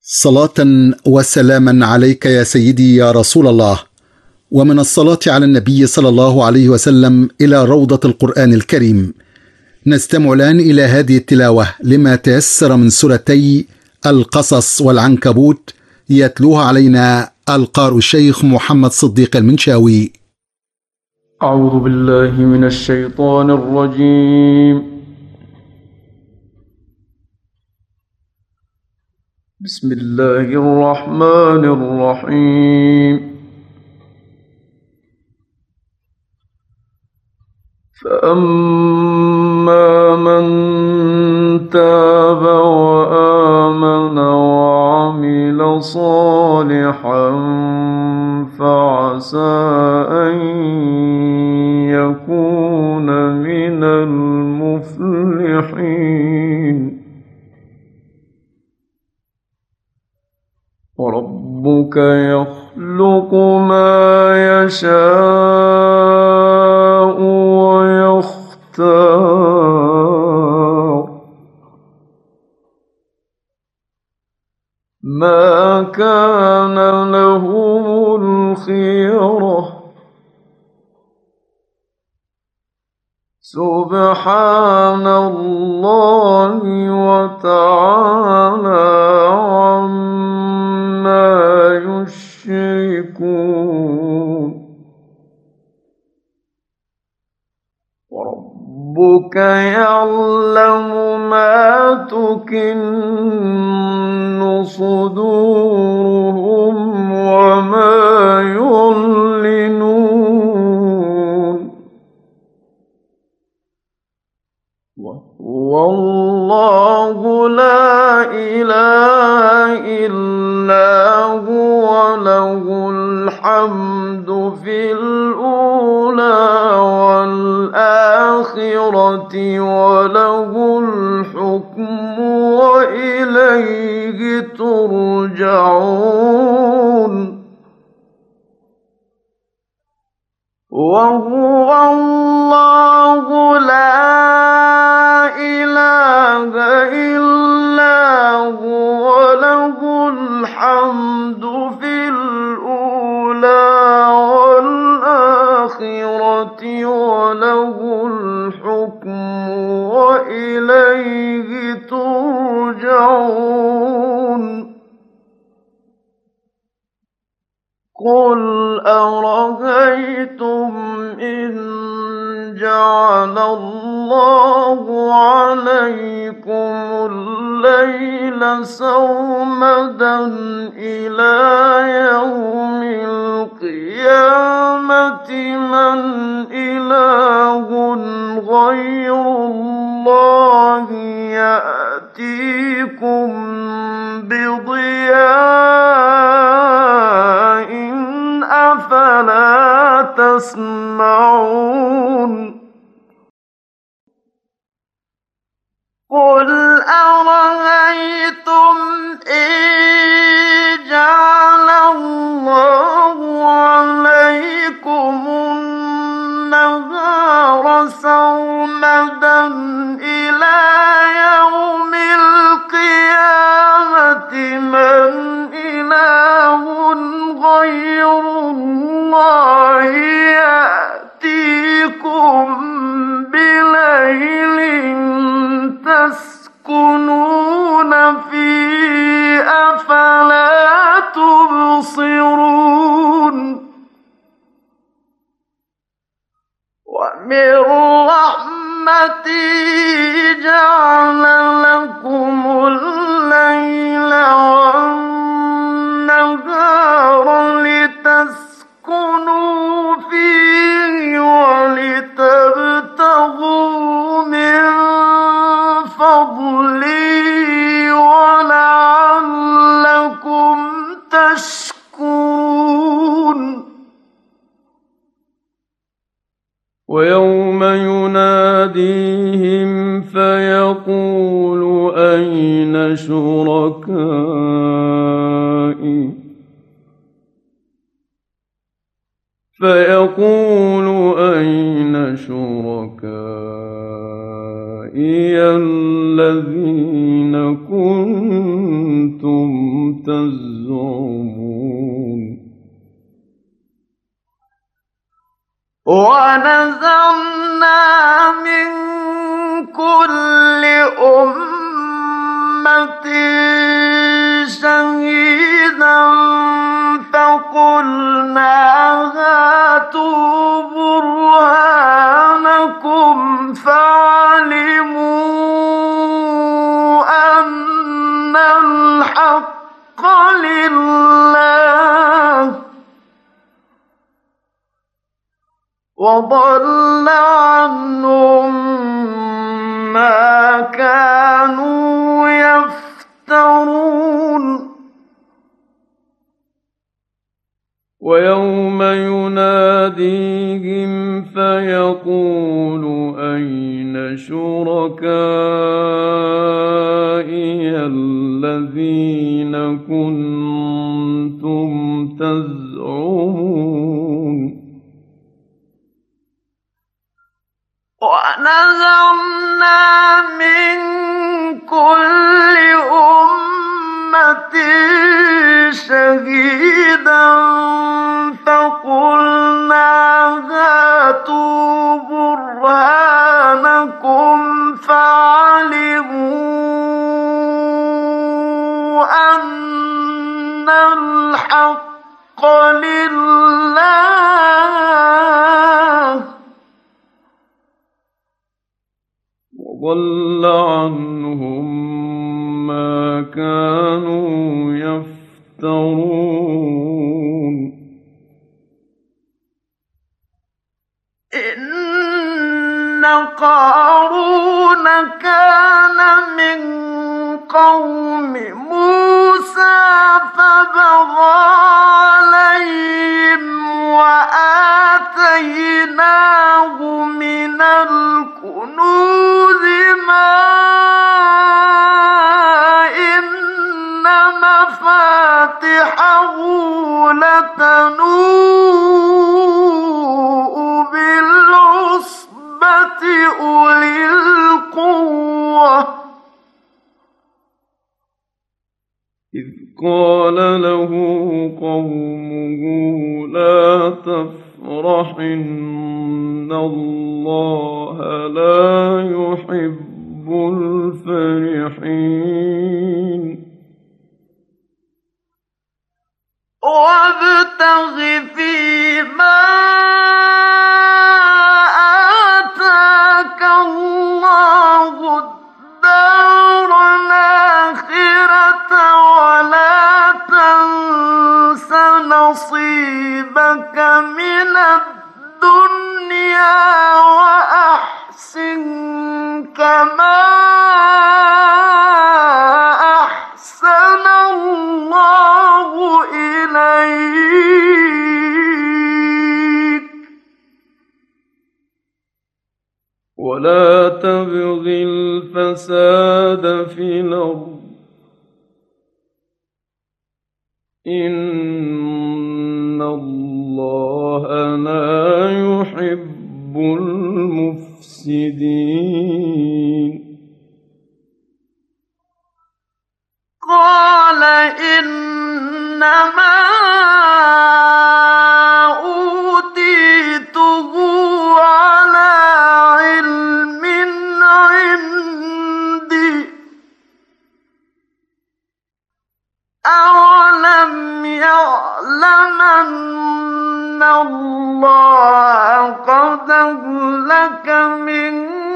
صلاة وسلاما عليك يا سيدي يا رسول الله. ومن الصلاة على النبي صلى الله عليه وسلم إلى روضة القرآن الكريم. نستمع الآن إلى هذه التلاوة لما تيسر من سورتي القصص والعنكبوت، يتلوها علينا القارئ الشيخ محمد صديق المنشاوي. أعوذ بالله من الشيطان الرجيم. بسم الله الرحمن الرحيم. فأما من تاب وآمن وعمل صالحا فعسى أن يكون من المفلحين. وربك يخلق ما يشاء ويختار، ما كان لهم الخيرة. سبحان الله وتعالى عما يشركون. وربك يعلم ما تكن صدورهم وما يعلنون. وهو الله لا إله إلا هو، له الحمد في الأولى والآخرة وله الحكم وإليه ترجعون. وهو الله لا إله إلا هو، له الحمد في الأولى والآخرة وله الحكم وإليه ترجعون. قل أرأيتم إن جعل الله عليكم الليل سرمدا إلى يوم القيامة من إله غير الله يأتيكم بضياء أفلا تسمعون. قل أرأيتم إن جعل الله عليكم النهار سرمدا إلى يوم القيامة من إله غير الله يأتيكم بليل تسكنون فيه أفلا تبصرون. ومن رحمته جعل لكم الليل والنهار لتسكنوا فيه ولتبتغوا من فضله ولعلكم تشكرون. ويوم يناديهم فيقول أين شركائي الذين كنتم تزعمون ونزعنا من كل أمة شهيدا فقلنا هاتوا برهانكم فعلموا أن الحق لله وضل عنهم ما كانوا يفترون ويوم يناديهم فيقول أين شركائي الذين كنتم تزعمون ونزعنا من كل أمة شهيدا فقلنا هاتوا برهانكم فعلموا أن الحق لله وضل عنهم ما كانوا يفترون إن قارون كان من قوم موسى فبغى عليهم وآتيناه من الكنوز ما إن مفاتحه لتنوء بالعصبة أولي القوة إذ قال له قومه لا تفرح إن الله لا يحب الفرحين وابتغ فيما آتاك الله الدار الآخرة ولا تنس نصيبك من الدنيا وأحسن كما أحسن الله إليك ولا تبغ الفساد في الأرض إن الله لا يحب المفسدين قال إنما أوتيته على علم عندي أولم يعلم أن الله قد أهلك من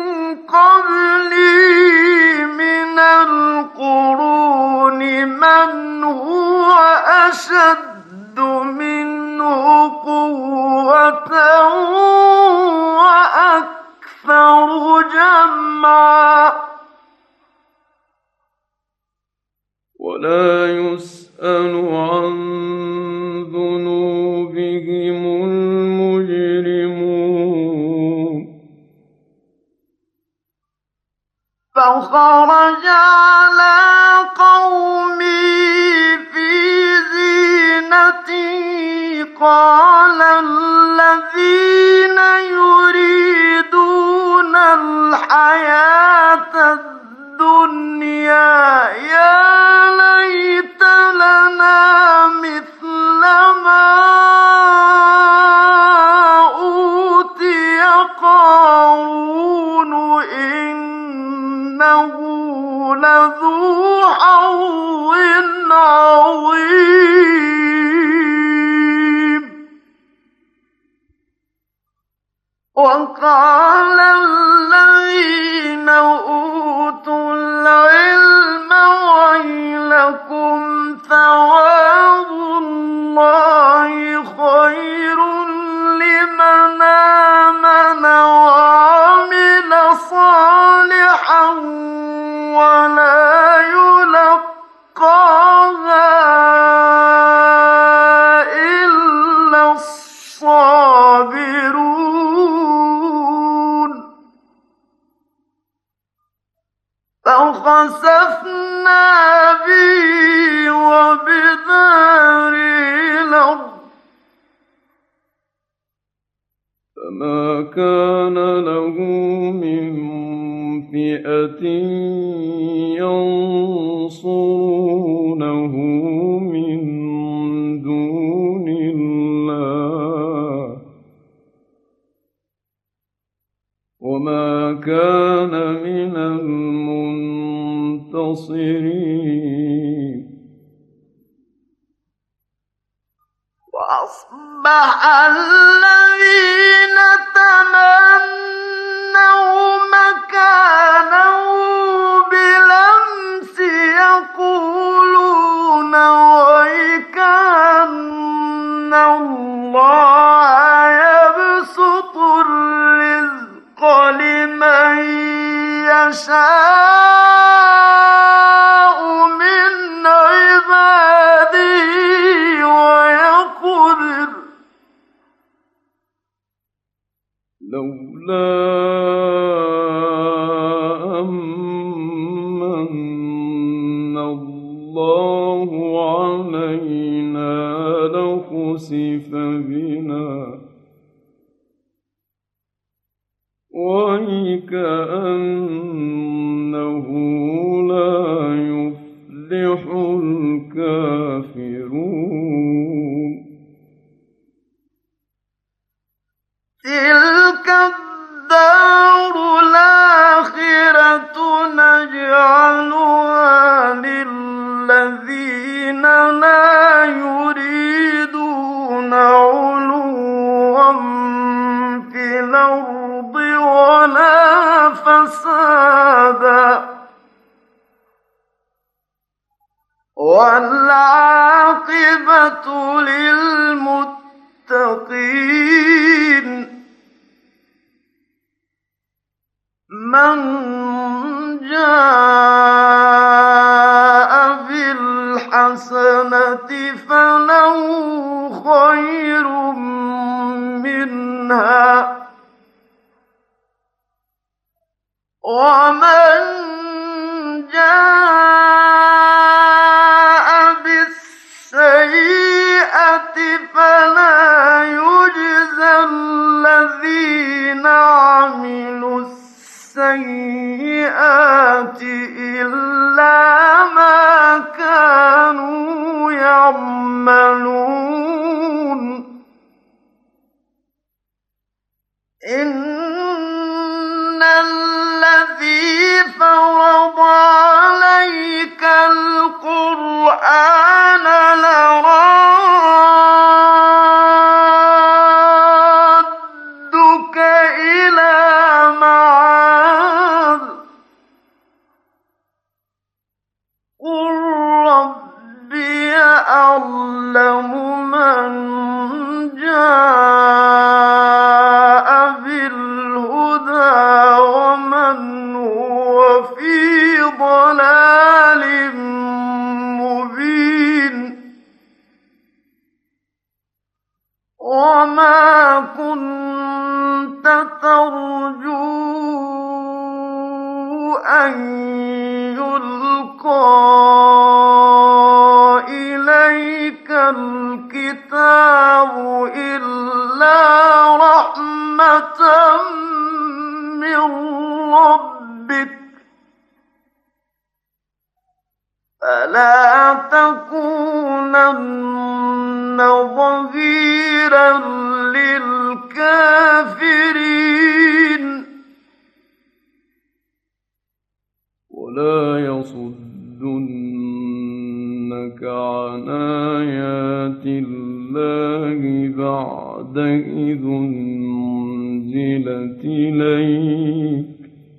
قبلي من القرون من هو أشد منه قوة وأكثر جمعا ولا يسأل عن ذنوبهم المجرمون فخرج على قومه في زينته قال الذين يريدون الحياة الدنيا يا ليت لنا مثل ما أوتي قارون إنه لذو حظ عظيم. وقال الذين أوتوا العلم ويلكم ثواب الله خير لمن آمن وعمل صالحا ولا يلقاها إلا الصابرون. فخسفنا به وبداره الأرض فما كان له من فئة ينصرونه من دون الله وما كان من المنتصرين. وأصبح الذين تمنوا مكانه بالأمس يقولون ويكأن الله يبسط الرزق لمن يشاء من عباده ويقدر لولا أمن الله علينا لخسف بنا ويكأنه لا يفلح الكافرون. تلك الدار الآخرة نجعلها للذين لا يريدون علوا في الأرض ولا فسادا والعاقبة للمتقين. من جاء بالحسنة فله خير منها ومن جاء بالسيئة فلا يجزى الذين عملوا السيئات إلا ما كانوا يعملون. إن الذي فرض عليك القرآن لرادك إلى معاد قل ربي أعلم من جاء بالهدى ومن هو في ضلال مبين. وما كنت ترجو أن يلقى إليك الكتاب إلا رحمة من ربك فلا تكون ظهيرا للكافرين ولا يصدنك عن آيات الله بعد إذ أنزلت إليك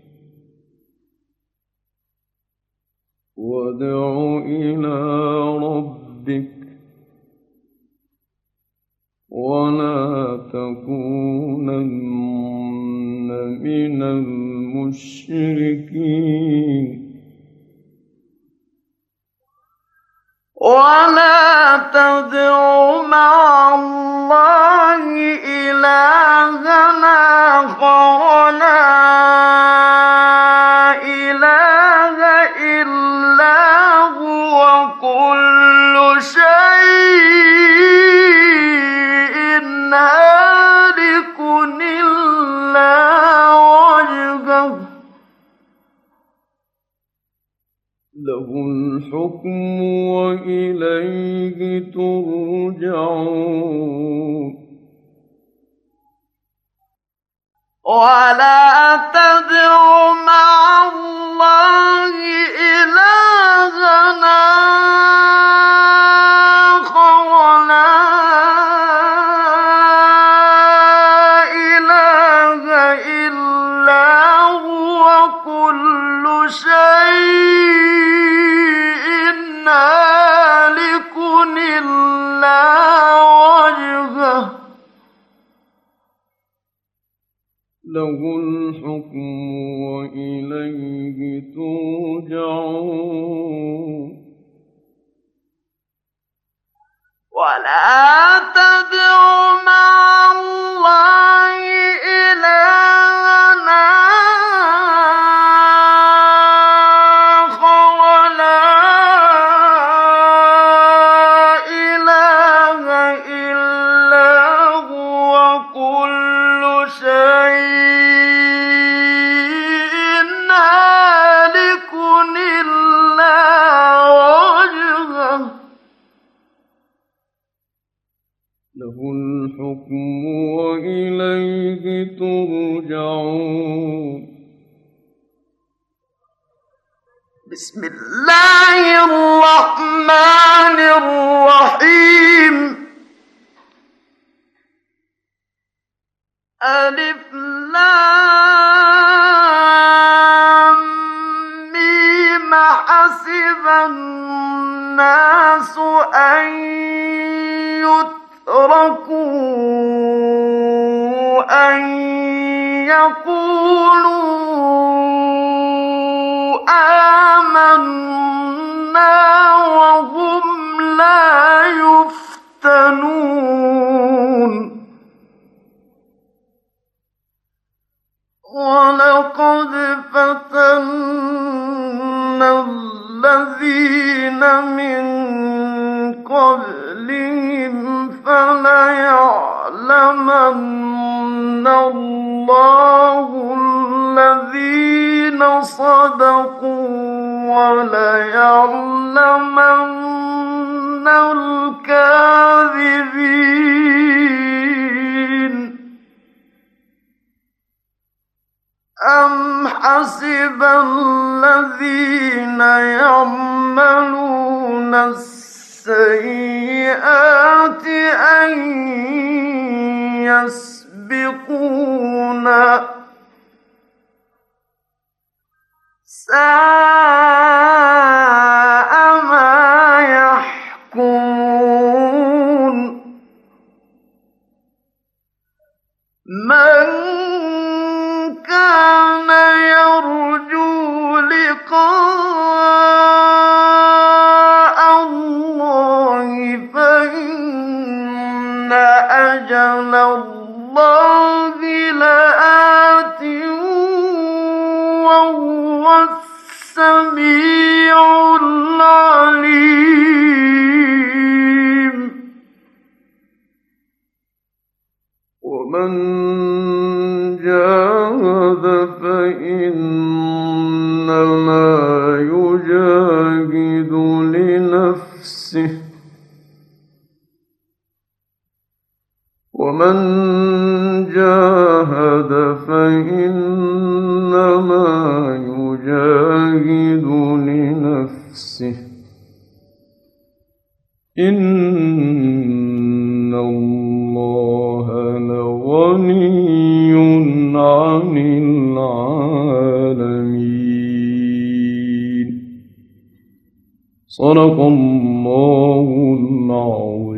وادع إلى ربك ولا تكونن من المشركين ولا تدع مع الله إلهًا آخر لا إله إلا هو كل شيء هالك إلا وجهه له الحكم وإليه ترجعون ولا تدع مع الله إلهًا آخر لا إله إلا هو كل شيء هالك إلا وجهه له الحكم وإليه ترجعون ولا تدع مع الله إلهًا آخر لا إله إلا هو كل شيء هالك إلا وجهه له الحكم وإليه ترجعون بسم الله الرحمن الرحيم ألف لام ميم حسب الناس أن يتركوا أن يقولوا آمنا وهم لا يفتنون ولقد فتنا الذين من قبلهم فليعلمن الله الذين صدقوا وليعلمن الكاذبين أم حسب الذين يعملون السيئات أن يسبقونا ساء ما يحكمون من كان يرجو لقاء الله فإن أجل الله لآت وهو السميع العليم ومن جاهد فإنما يجاهد لنفسه ومن جاهد فإنما يجاهد لنفسه إن الله لغني عن العالمين. صدق الله العظيم.